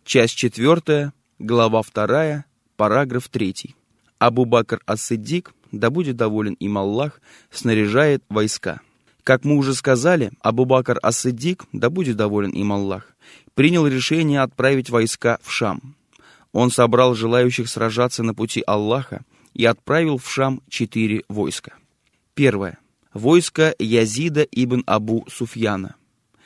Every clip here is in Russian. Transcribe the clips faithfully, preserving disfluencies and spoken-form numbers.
Часть четвертая, глава вторая, параграф третий. Абу-Бакр ас-Сиддик, да будет доволен им Аллах, снаряжает войска. Как мы уже сказали, Абу-Бакр ас-Сиддик, да будет доволен им Аллах, принял решение отправить войска в Шам. Он собрал желающих сражаться на пути Аллаха и отправил в Шам четыре войска. Первое. Войско Язида ибн Абу Суфьяна.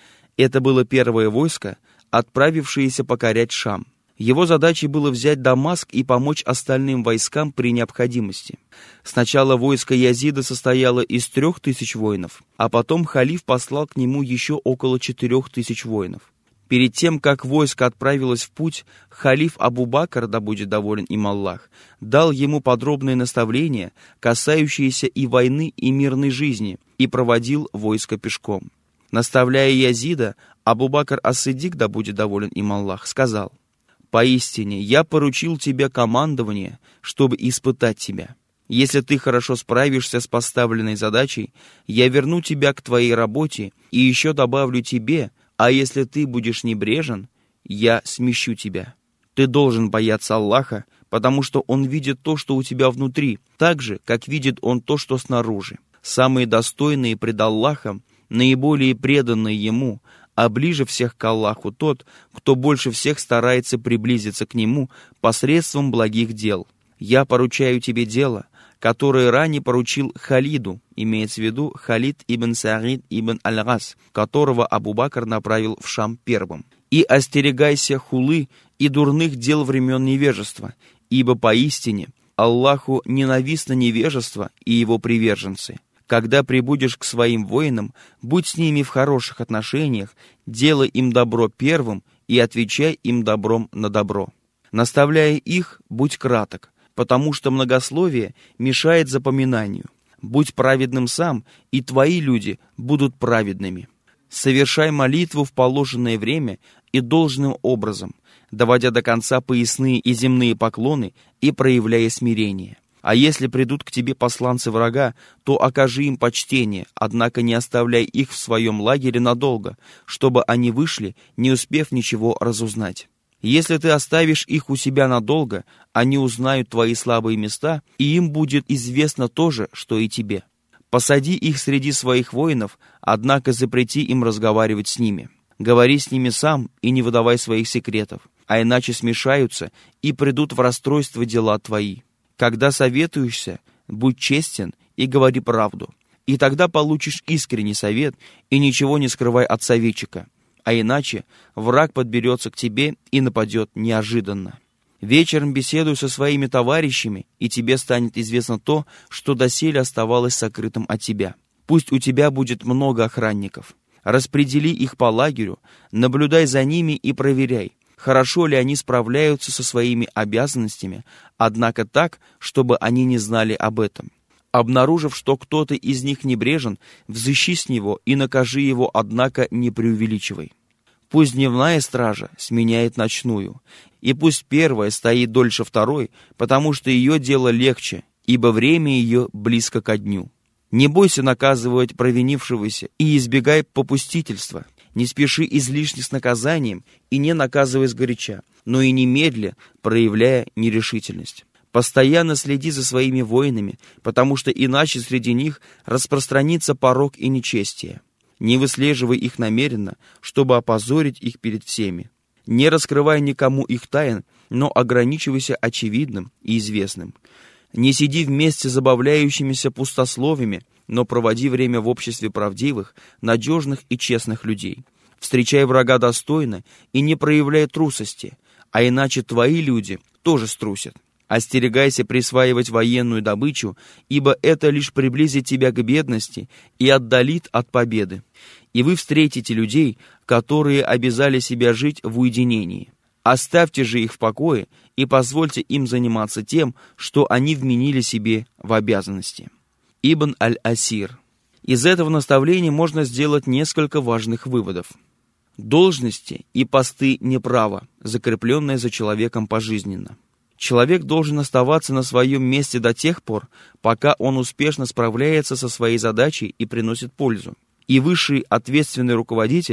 Это было первое войско, отправившееся покорять Шам. Его задачей было взять Дамаск и помочь остальным войскам при необходимости. Сначала войско Язида состояло из трех тысяч воинов, а потом халиф послал к нему еще около четырех тысяч воинов. Перед тем, как войско отправилось в путь, халиф Абу-Бакр, да будет доволен им Аллах, дал ему подробные наставления, касающиеся и войны, и мирной жизни, и проводил войско пешком. Наставляя Язида, Абу-Бакр ас-Сиддик, да будет доволен им Аллах, сказал: «Поистине, я поручил тебе командование, чтобы испытать тебя. Если ты хорошо справишься с поставленной задачей, я верну тебя к твоей работе и еще добавлю тебе, а если ты будешь небрежен, я смещу тебя. Ты должен бояться Аллаха, потому что Он видит то, что у тебя внутри, так же, как видит Он то, что снаружи. Самые достойные пред Аллахом, наиболее преданные Ему, а ближе всех к Аллаху тот, кто больше всех старается приблизиться к Нему посредством благих дел. Я поручаю тебе дело, которое ранее поручил Халиду, имеется в виду Халид ибн Саид ибн Аль-Гас, которого Абу-Бакр направил в Шам первым. И остерегайся хулы и дурных дел времен невежества, ибо поистине Аллаху ненавистно невежество и его приверженцы. Когда прибудешь к своим воинам, будь с ними в хороших отношениях, делай им добро первым и отвечай им добром на добро. Наставляя их, будь краток, потому что многословие мешает запоминанию. Будь праведным сам, и твои люди будут праведными. Совершай молитву в положенное время и должным образом, доводя до конца поясные и земные поклоны и проявляя смирение. А если придут к тебе посланцы врага, то окажи им почтение, однако не оставляй их в своем лагере надолго, чтобы они вышли, не успев ничего разузнать. Если ты оставишь их у себя надолго, они узнают твои слабые места, и им будет известно то же, что и тебе. Посади их среди своих воинов, однако запрети им разговаривать с ними. Говори с ними сам и не выдавай своих секретов, а иначе смешаются и придут в расстройство дела твои. Когда советуешься, будь честен и говори правду, и тогда получишь искренний совет и ничего не скрывай от советчика, а иначе враг подберется к тебе и нападет неожиданно. Вечером беседуй со своими товарищами, и тебе станет известно то, что доселе оставалось сокрытым от тебя. Пусть у тебя будет много охранников. Распредели их по лагерю, наблюдай за ними и проверяй, хорошо ли они справляются со своими обязанностями, однако так, чтобы они не знали об этом. Обнаружив, что кто-то из них небрежен, взыщи с него и накажи его, однако не преувеличивай. Пусть дневная стража сменяет ночную, и пусть первая стоит дольше второй, потому что ее дело легче, ибо время ее близко ко дню. Не бойся наказывать провинившегося и избегай попустительства. Не спеши излишне с наказанием и не наказывай сгоряча, но и немедля, проявляя нерешительность. Постоянно следи за своими воинами, потому что иначе среди них распространится порок и нечестие. Не выслеживай их намеренно, чтобы опозорить их перед всеми. Не раскрывай никому их тайн, но ограничивайся очевидным и известным. Не сиди вместе с забавляющимися пустословиями, но проводи время в обществе правдивых, надежных и честных людей. Встречай врага достойно и не проявляй трусости, а иначе твои люди тоже струсят. Остерегайся присваивать военную добычу, ибо это лишь приблизит тебя к бедности и отдалит от победы. И вы встретите людей, которые обязали себя жить в уединении. Оставьте же их в покое и позвольте им заниматься тем, что они вменили себе в обязанности. Ибн Аль-Асир. Из этого наставления можно сделать несколько важных выводов. Должности и посты не право, закрепленное за человеком пожизненно. Человек должен оставаться на своем месте до тех пор, пока он успешно справляется со своей задачей и приносит пользу. И высший ответственный руководитель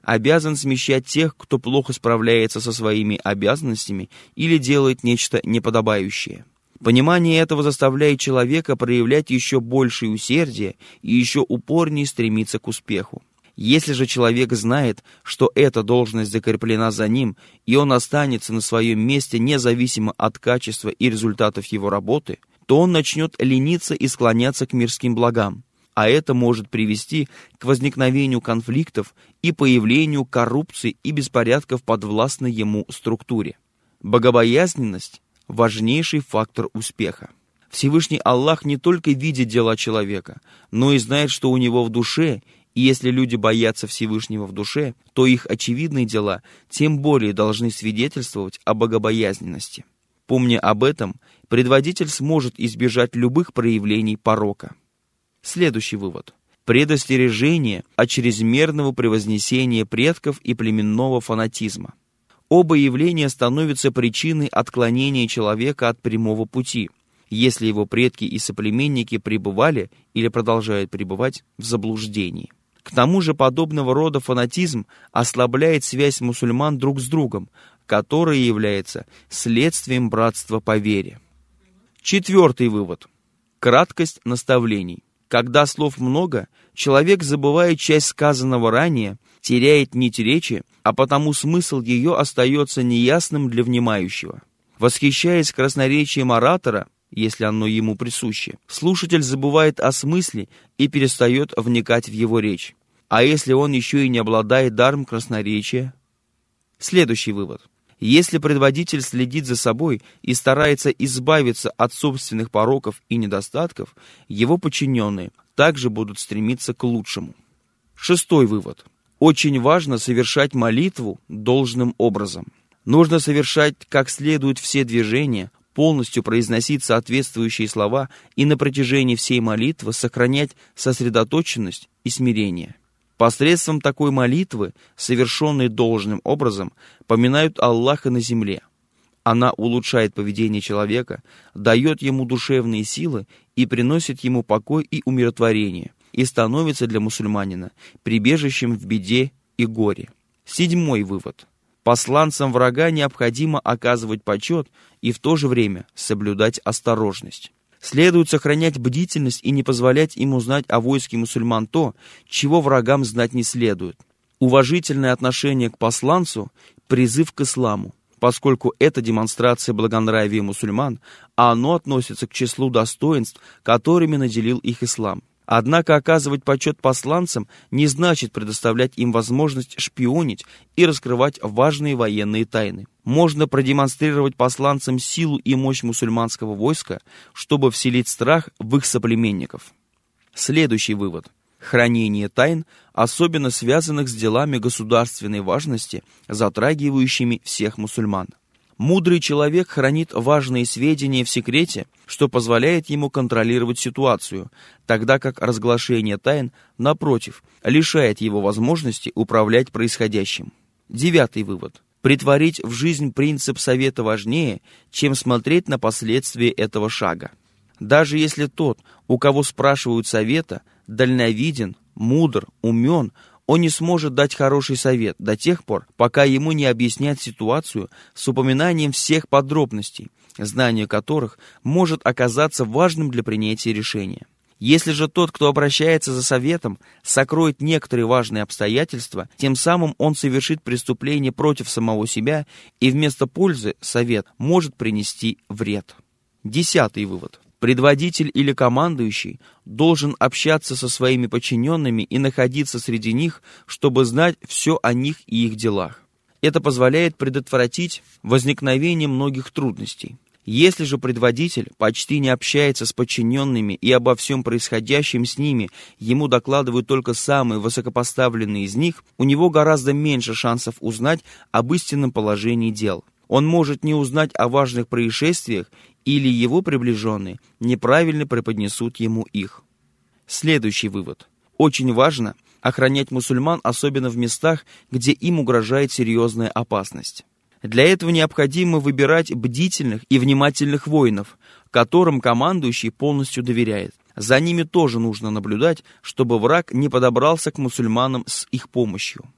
обязан смещать тех, кто плохо справляется со своими обязанностями или делает нечто неподобающее. Понимание этого заставляет человека проявлять еще большее усердие и еще упорнее стремиться к успеху. Если же человек знает, что эта должность закреплена за ним, и он останется на своем месте независимо от качества и результатов его работы, то он начнет лениться и склоняться к мирским благам, а это может привести к возникновению конфликтов и появлению коррупции и беспорядков в подвластной ему структуре. Богобоязненность – важнейший фактор успеха. Всевышний Аллах не только видит дела человека, но и знает, что у него в душе, и если люди боятся Всевышнего в душе, то их очевидные дела тем более должны свидетельствовать о богобоязненности. Помня об этом, предводитель сможет избежать любых проявлений порока. Следующий вывод. Предостережение от чрезмерного превознесения предков и племенного фанатизма. Оба явления становятся причиной отклонения человека от прямого пути, если его предки и соплеменники пребывали или продолжают пребывать в заблуждении. К тому же подобного рода фанатизм ослабляет связь мусульман друг с другом, которая является следствием братства по вере. Четвертый вывод. Краткость наставлений. Когда слов много, человек забывает часть сказанного ранее, теряет нить речи, а потому смысл ее остается неясным для внимающего. Восхищаясь красноречием оратора, если оно ему присуще, слушатель забывает о смысле и перестает вникать в его речь. А если он еще и не обладает даром красноречия? Следующий вывод. Если предводитель следит за собой и старается избавиться от собственных пороков и недостатков, его подчиненные также будут стремиться к лучшему. Шестой вывод. Очень важно совершать молитву должным образом. Нужно совершать как следует все движения, полностью произносить соответствующие слова и на протяжении всей молитвы сохранять сосредоточенность и смирение. Посредством такой молитвы, совершенной должным образом, поминают Аллаха на земле. Она улучшает поведение человека, дает ему душевные силы и приносит ему покой и умиротворение, и становится для мусульманина прибежищем в беде и горе. Седьмой вывод. Посланцам врага необходимо оказывать почет и в то же время соблюдать осторожность. Следует сохранять бдительность и не позволять им узнать о войске мусульман то, чего врагам знать не следует. Уважительное отношение к посланцу – призыв к исламу, поскольку это демонстрация благонравия мусульман, а оно относится к числу достоинств, которыми наделил их ислам. Однако оказывать почет посланцам не значит предоставлять им возможность шпионить и раскрывать важные военные тайны. Можно продемонстрировать посланцам силу и мощь мусульманского войска, чтобы вселить страх в их соплеменников. Следующий вывод. Хранение тайн, особенно связанных с делами государственной важности, затрагивающими всех мусульман. Мудрый человек хранит важные сведения в секрете, что позволяет ему контролировать ситуацию, тогда как разглашение тайн, напротив, лишает его возможности управлять происходящим. Девятый вывод. Претворить в жизнь принцип совета важнее, чем смотреть на последствия этого шага. Даже если тот, у кого спрашивают совета, дальновиден, мудр, умен, он не сможет дать хороший совет до тех пор, пока ему не объяснят ситуацию с упоминанием всех подробностей, знание которых может оказаться важным для принятия решения. Если же тот, кто обращается за советом, сокроет некоторые важные обстоятельства, тем самым он совершит преступление против самого себя, и вместо пользы совет может принести вред. Десятый вывод. Предводитель или командующий должен общаться со своими подчиненными и находиться среди них, чтобы знать все о них и их делах. Это позволяет предотвратить возникновение многих трудностей. Если же предводитель почти не общается с подчиненными и обо всем происходящем с ними ему докладывают только самые высокопоставленные из них, у него гораздо меньше шансов узнать об истинном положении дел. Он может не узнать о важных происшествиях, или его приближенные неправильно преподнесут ему их. Следующий вывод. Очень важно охранять мусульман, особенно в местах, где им угрожает серьезная опасность. Для этого необходимо выбирать бдительных и внимательных воинов, которым командующий полностью доверяет. За ними тоже нужно наблюдать, чтобы враг не подобрался к мусульманам с их помощью.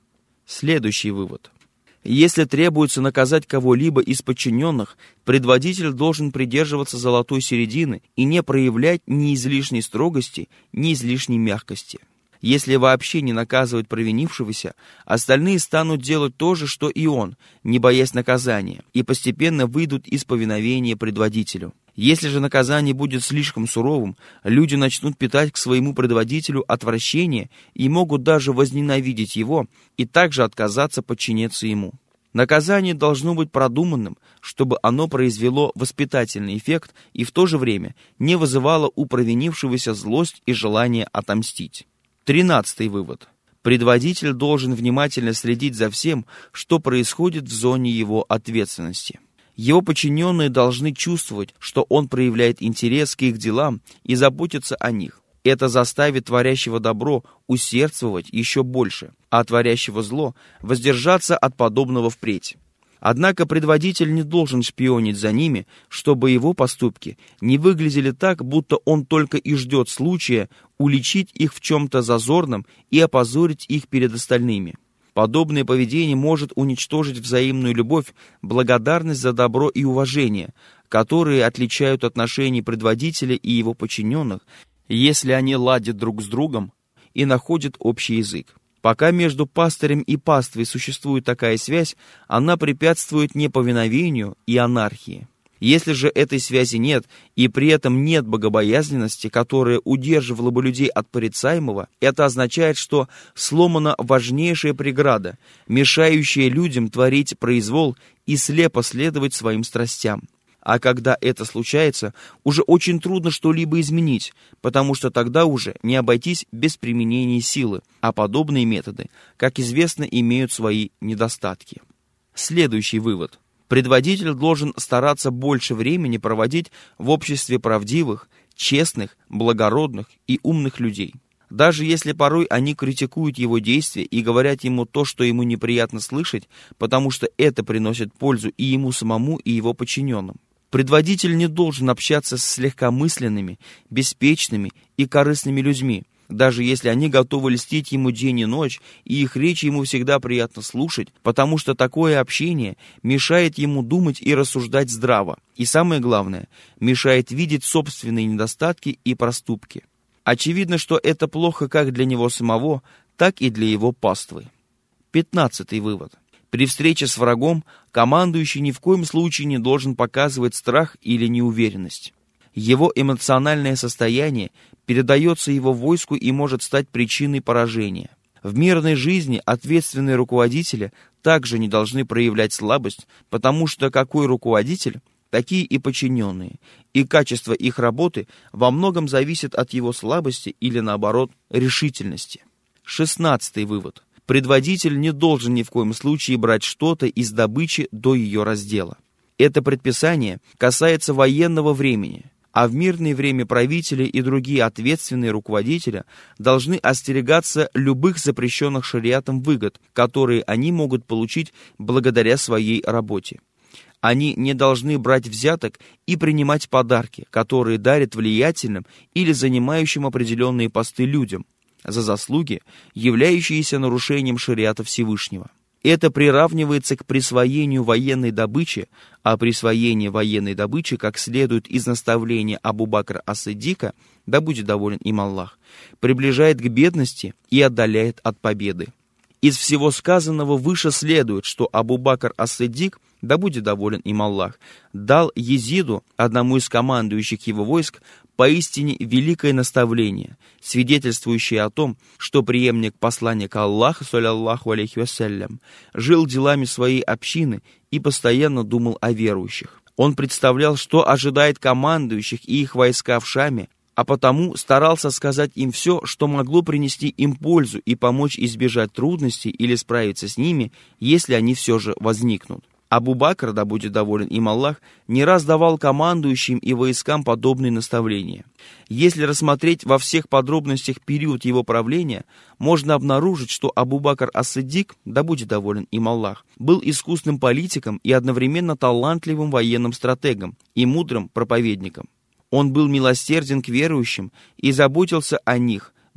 Следующий вывод. Если требуется наказать кого-либо из подчиненных, предводитель должен придерживаться золотой середины и не проявлять ни излишней строгости, ни излишней мягкости. Если вообще не наказывать провинившегося, остальные станут делать то же, что и он, не боясь наказания, и постепенно выйдут из повиновения предводителю. Если же наказание будет слишком суровым, люди начнут питать к своему предводителю отвращение и могут даже возненавидеть его и также отказаться подчиняться ему. Наказание должно быть продуманным, чтобы оно произвело воспитательный эффект и в то же время не вызывало у провинившегося злость и желание отомстить. Тринадцатый вывод. Предводитель должен внимательно следить за всем, что происходит в зоне его ответственности. Его подчиненные должны чувствовать, что он проявляет интерес к их делам и заботится о них. Это заставит творящего добро усердствовать еще больше, а творящего зло воздержаться от подобного впредь. Однако предводитель не должен шпионить за ними, чтобы его поступки не выглядели так, будто он только и ждет случая уличить их в чем-то зазорном и опозорить их перед остальными. Подобное поведение может уничтожить взаимную любовь, благодарность за добро и уважение, которые отличают отношения предводителя и его подчиненных, если они ладят друг с другом и находят общий язык. Пока между пастырем и паствой существует такая связь, она препятствует неповиновению и анархии. Если же этой связи нет, и при этом нет богобоязненности, которая удерживала бы людей от порицаемого, это означает, что сломана важнейшая преграда, мешающая людям творить произвол и слепо следовать своим страстям. А когда это случается, уже очень трудно что-либо изменить, потому что тогда уже не обойтись без применения силы, а подобные методы, как известно, имеют свои недостатки. Следующий вывод. Предводитель должен стараться больше времени проводить в обществе правдивых, честных, благородных и умных людей. Даже если порой они критикуют его действия и говорят ему то, что ему неприятно слышать, потому что это приносит пользу и ему самому, и его подчиненным. Предводитель не должен общаться с легкомысленными, беспечными и корыстными людьми, даже если они готовы льстить ему день и ночь, и их речи ему всегда приятно слушать, потому что такое общение мешает ему думать и рассуждать здраво, и самое главное, мешает видеть собственные недостатки и проступки. Очевидно, что это плохо как для него самого, так и для его паствы. Пятнадцатый вывод. При встрече с врагом командующий ни в коем случае не должен показывать страх или неуверенность. Его эмоциональное состояние передается его войску и может стать причиной поражения. В мирной жизни ответственные руководители также не должны проявлять слабость, потому что какой руководитель, такие и подчиненные, и качество их работы во многом зависит от его слабости или, наоборот, решительности. Шестнадцатый вывод. Предводитель не должен ни в коем случае брать что-то из добычи до ее раздела. Это предписание касается военного времени, а в мирное время правители и другие ответственные руководители должны остерегаться любых запрещенных шариатом выгод, которые они могут получить благодаря своей работе. Они не должны брать взяток и принимать подарки, которые дарят влиятельным или занимающим определенные посты людям, за заслуги, являющиеся нарушением шариата Всевышнего. Это приравнивается к присвоению военной добычи, а присвоение военной добычи, как следует из наставления Абу-Бакра ас-Сиддика, да будет доволен им Аллах, приближает к бедности и отдаляет от победы. Из всего сказанного выше следует, что Абу-Бакр ас-Сиддик, да будет доволен им Аллах, дал Езиду, одному из командующих его войск, поистине великое наставление, свидетельствующее о том, что преемник посланника Аллаха, саллаллаху алейхи вассалям, жил делами своей общины и постоянно думал о верующих. Он представлял, что ожидает командующих и их войска в Шаме, а потому старался сказать им все, что могло принести им пользу и помочь избежать трудностей или справиться с ними, если они все же возникнут. Абу-Бакр, да будет доволен им Аллах, не раз давал командующим и войскам подобные наставления. Если рассмотреть во всех подробностях период его правления, можно обнаружить, что Абу-Бакр ас-Сиддик, да будет доволен им Аллах, был искусным политиком и одновременно талантливым военным стратегом и мудрым проповедником. Он был милосерден к верующим и заботился о них,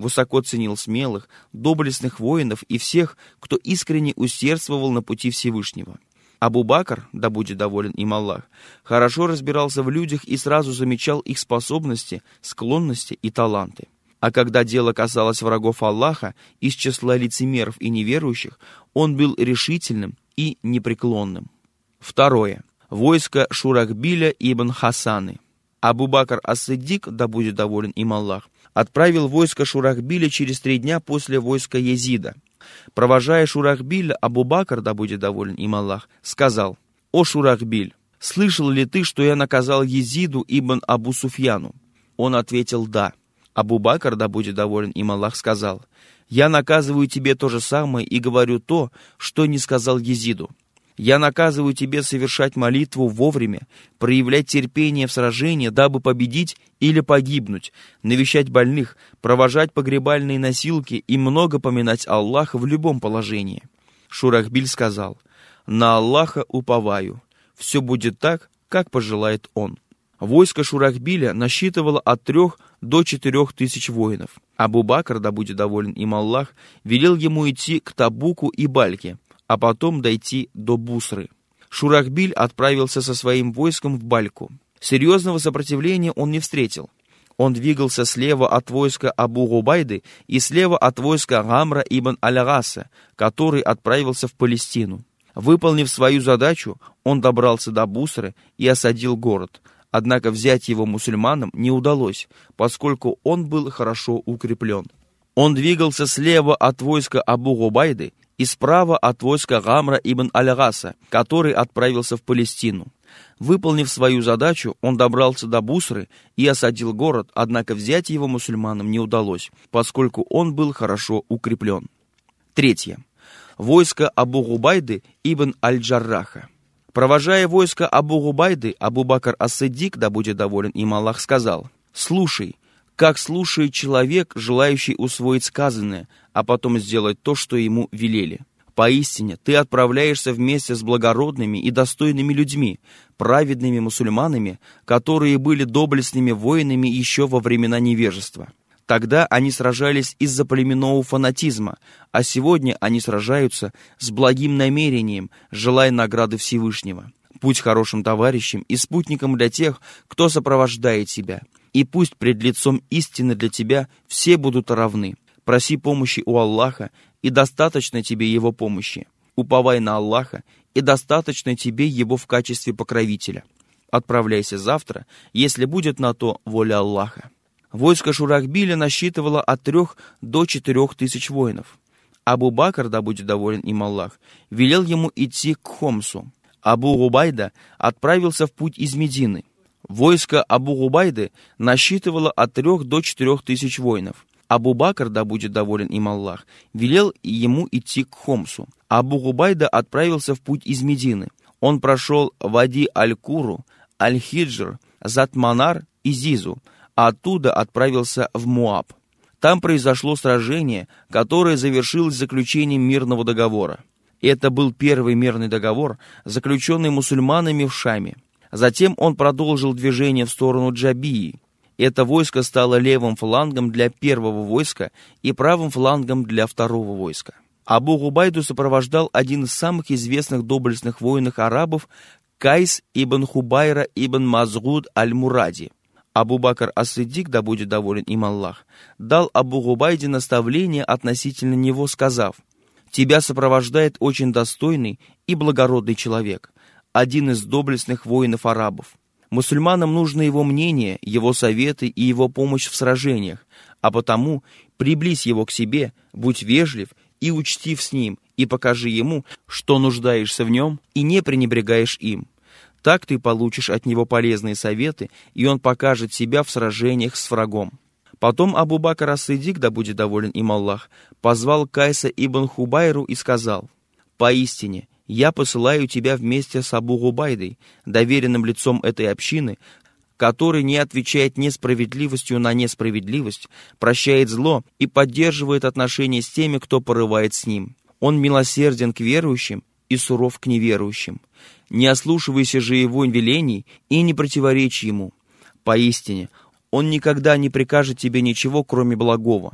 высоко ценил смелых, доблестных воинов и всех, кто искренне усердствовал на пути Всевышнего. Абу-Бакр, да будет доволен им Аллах, хорошо разбирался в людях и сразу замечал их способности, склонности и таланты. А когда дело касалось врагов Аллаха из числа лицемеров и неверующих, он был решительным и непреклонным. Второе. Войско Шурахбиля ибн Хасаны. Абу-Бакр ас-Сиддик, да будет доволен им Аллах, отправил войско Шурахбиля через три дня после войска Езида. Провожая Шурахбиля, Абу-Бакр, да будет доволен им Аллах, сказал: «О Шурахбиль, слышал ли ты, что я наказал Езиду ибн Абу Суфьяну?» Он ответил: «Да». Абу-Бакр, да будет доволен им Аллах, сказал: «Я наказываю тебе то же самое и говорю то, что не сказал Езиду. Я наказываю тебе совершать молитву вовремя, проявлять терпение в сражении, дабы победить или погибнуть, навещать больных, провожать погребальные носилки и много поминать Аллаха в любом положении». Шурахбиль сказал: «На Аллаха уповаю, все будет так, как пожелает он». Войско Шурахбиля насчитывало от трех до четырех тысяч воинов. Абу-Бакр, да будет доволен им Аллах, велел ему идти к Табуку и Бальке, а потом дойти до Бусры. Шурахбиль отправился со своим войском в Бальку. Серьезного сопротивления он не встретил. Он двигался слева от войска Абу-Губайды и слева от войска Гамра ибн Аль-Гаса, который отправился в Палестину. Выполнив свою задачу, он добрался до Бусры и осадил город. Однако взять его мусульманам не удалось, поскольку он был хорошо укреплен. Он двигался слева от войска Абу-Губайды и справа от войска Гамра ибн Аль-Гаса, который отправился в Палестину. Выполнив свою задачу, он добрался до Бусры и осадил город, однако взять его мусульманам не удалось, поскольку он был хорошо укреплен. Третье. Войско Абу-Губайды ибн Аль-Джарраха. Провожая войско Абу-Губайды, Абу-Бакр ас-Сиддик, да будет доволен им Аллах, сказал: «Слушай, как слушает человек, желающий усвоить сказанное, а потом сделать то, что ему велели. Поистине, ты отправляешься вместе с благородными и достойными людьми, праведными мусульманами, которые были доблестными воинами еще во времена невежества. Тогда они сражались из-за племенного фанатизма, а сегодня они сражаются с благим намерением, желая награды Всевышнего. Будь хорошим товарищем и спутником для тех, кто сопровождает тебя, и пусть пред лицом истины для тебя все будут равны. Проси помощи у Аллаха, и достаточно тебе Его помощи. Уповай на Аллаха, и достаточно тебе Его в качестве покровителя. Отправляйся завтра, если будет на то воля Аллаха». Войско Шурахбиля насчитывало от трех до четырех тысяч воинов. Абу-Бакр, да будет доволен им Аллах, велел ему идти к Хомсу. Абу-Губайда отправился в путь из Медины. Войско Абу-Губайды насчитывало от трех до четырех тысяч воинов. Абу-Бакр, да будет доволен им Аллах, велел ему идти к Хомсу. Абу-Губайда отправился в путь из Медины. Он прошел Вади Аль-Куру, Аль-Хиджр, Затманар и Зизу, а оттуда отправился в Муаб. Там произошло сражение, которое завершилось заключением мирного договора. Это был первый мирный договор, заключенный мусульманами в Шаме. Затем он продолжил движение в сторону Джабии. Это войско стало левым флангом для первого войска и правым флангом для второго войска. Абу-Губайду сопровождал один из самых известных доблестных воинов арабов Кайс ибн Хубайра ибн Мазгуд аль-Муради. Абу-Бакр ас-Сиддик, да будет доволен им Аллах, дал Абу-Губайде наставление относительно него, сказав: «Тебя сопровождает очень достойный и благородный человек, один из доблестных воинов арабов. Мусульманам нужно его мнение, его советы и его помощь в сражениях, а потому приблизь его к себе, будь вежлив и учтив с ним, и покажи ему, что нуждаешься в нем, и не пренебрегаешь им. Так ты получишь от него полезные советы, и он покажет себя в сражениях с врагом». Потом Абу-Бакр ас-Сиддик, да будет доволен им Аллах, позвал Кайса ибн Хубайру и сказал: «Поистине, я посылаю тебя вместе с Абу-Губайдой, доверенным лицом этой общины, который не отвечает несправедливостью на несправедливость, прощает зло и поддерживает отношения с теми, кто порывает с ним. Он милосерден к верующим и суров к неверующим. Не ослушивайся же его велений и не противоречь ему. Поистине, он никогда не прикажет тебе ничего, кроме благого.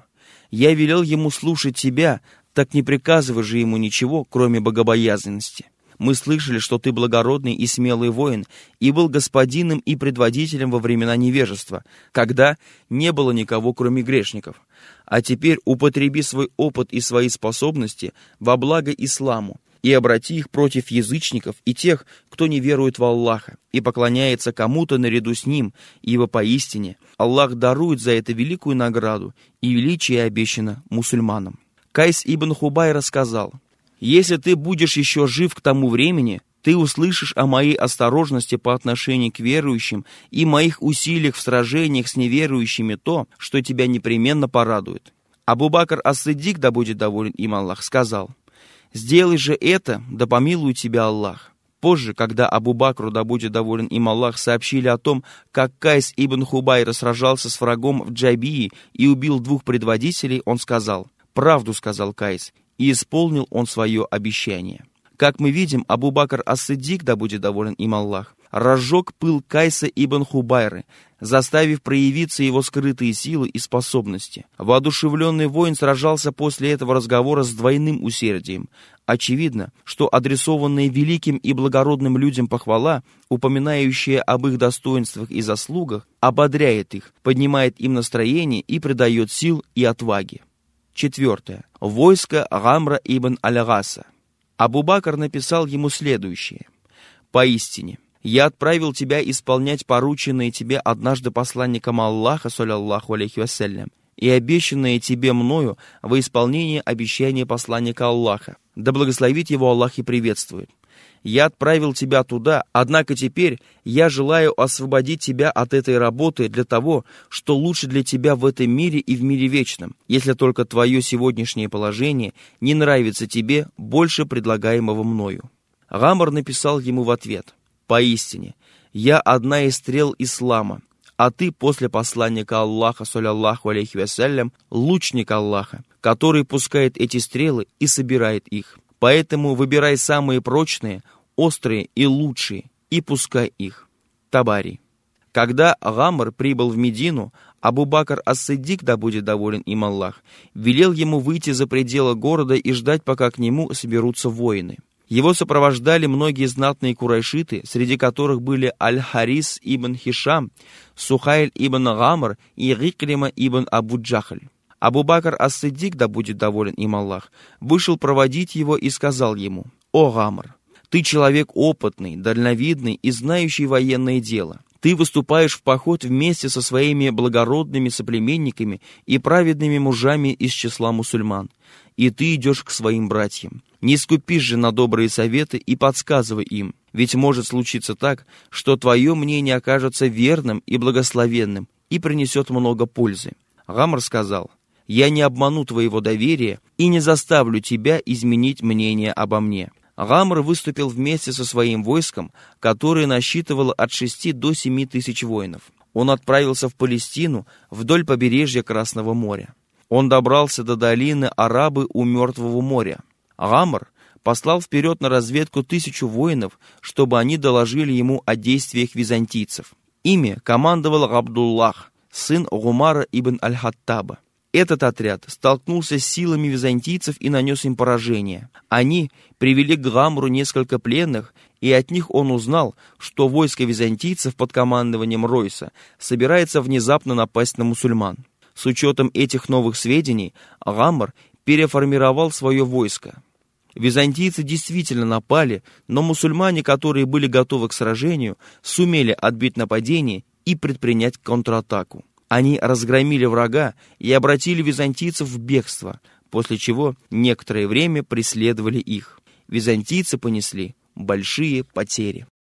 Я велел ему слушать тебя, так не приказывай же ему ничего, кроме богобоязненности. Мы слышали, что ты благородный и смелый воин, и был господином и предводителем во времена невежества, когда не было никого, кроме грешников. А теперь употреби свой опыт и свои способности во благо исламу, и обрати их против язычников и тех, кто не верует в Аллаха и поклоняется кому-то наряду с ним, ибо поистине Аллах дарует за это великую награду, и величие обещано мусульманам. Кайс ибн Хубай рассказал: «Если ты будешь еще жив к тому времени, ты услышишь о моей осторожности по отношению к верующим и моих усилиях в сражениях с неверующими то, что тебя непременно порадует». Абу Бакр ас-Сиддик, да будет доволен им Аллах, сказал: «Сделай же это, да помилует тебя Аллах». Позже, когда Абу Бакру, да будет доволен им Аллах, сообщили о том, как Кайс ибн Хубайр сражался с врагом в Джабии и убил двух предводителей, он сказал: «Правду сказал Кайс, и исполнил он свое обещание». Как мы видим, Абу Бакр ас-Сиддик, да будет доволен им Аллах, разжег пыл Кайса ибн Хубайры, заставив проявиться его скрытые силы и способности. Воодушевленный воин сражался после этого разговора с двойным усердием. Очевидно, что адресованная великим и благородным людям похвала, упоминающая об их достоинствах и заслугах, ободряет их, поднимает им настроение и придает сил и отваги. Четвертое. Войско Гамра ибн Аль-Гаса. Абу Бакр написал ему следующее: «Поистине, я отправил тебя исполнять порученное тебе однажды посланником Аллаха, саллаллаху алейхи вассалям, и обещанное тебе мною во исполнение обещания посланника Аллаха. Да благословит его Аллах и приветствует. Я отправил тебя туда, однако теперь я желаю освободить тебя от этой работы для того, что лучше для тебя в этом мире и в мире вечном, если только твое сегодняшнее положение не нравится тебе больше предлагаемого мною». Гамр написал ему в ответ: «Поистине, я одна из стрел ислама, а ты после посланника Аллаха, саллаллаху алейхи вассалям, лучник Аллаха, который пускает эти стрелы и собирает их. Поэтому выбирай самые прочные, острые и лучшие, и пускай их». Табари. Когда Гамр прибыл в Медину, Абу Бакр ас-Сиддик, да будет доволен им Аллах, велел ему выйти за пределы города и ждать, пока к нему соберутся воины. Его сопровождали многие знатные курайшиты, среди которых были Аль-Харис ибн Хишам, Сухайль ибн Гамр и Рикрима ибн Абу Джахаль. Абу Бакр ас-Сиддик, да будет доволен им Аллах, вышел проводить его и сказал ему: «О Гамр, ты человек опытный, дальновидный и знающий военное дело. Ты выступаешь в поход вместе со своими благородными соплеменниками и праведными мужами из числа мусульман, и ты идешь к своим братьям. Не скупишь же на добрые советы и подсказывай им, ведь может случиться так, что твое мнение окажется верным и благословенным и принесет много пользы». Гамр сказал: «Я не обману твоего доверия и не заставлю тебя изменить мнение обо мне». Гамр выступил вместе со своим войском, которое насчитывало от шести до семи тысяч воинов. Он отправился в Палестину вдоль побережья Красного моря. Он добрался до долины Арабы у Мертвого моря. Гамр послал вперед на разведку тысячу воинов, чтобы они доложили ему о действиях византийцев. Ими командовал Абдуллах, сын Гумара ибн Аль-Хаттаба. Этот отряд столкнулся с силами византийцев и нанес им поражение. Они привели к Гамру несколько пленных, и от них он узнал, что войско византийцев под командованием Ройса собирается внезапно напасть на мусульман. С учетом этих новых сведений Гамр переформировал свое войско. Византийцы действительно напали, но мусульмане, которые были готовы к сражению, сумели отбить нападение и предпринять контратаку. Они разгромили врага и обратили византийцев в бегство, после чего некоторое время преследовали их. Византийцы понесли большие потери.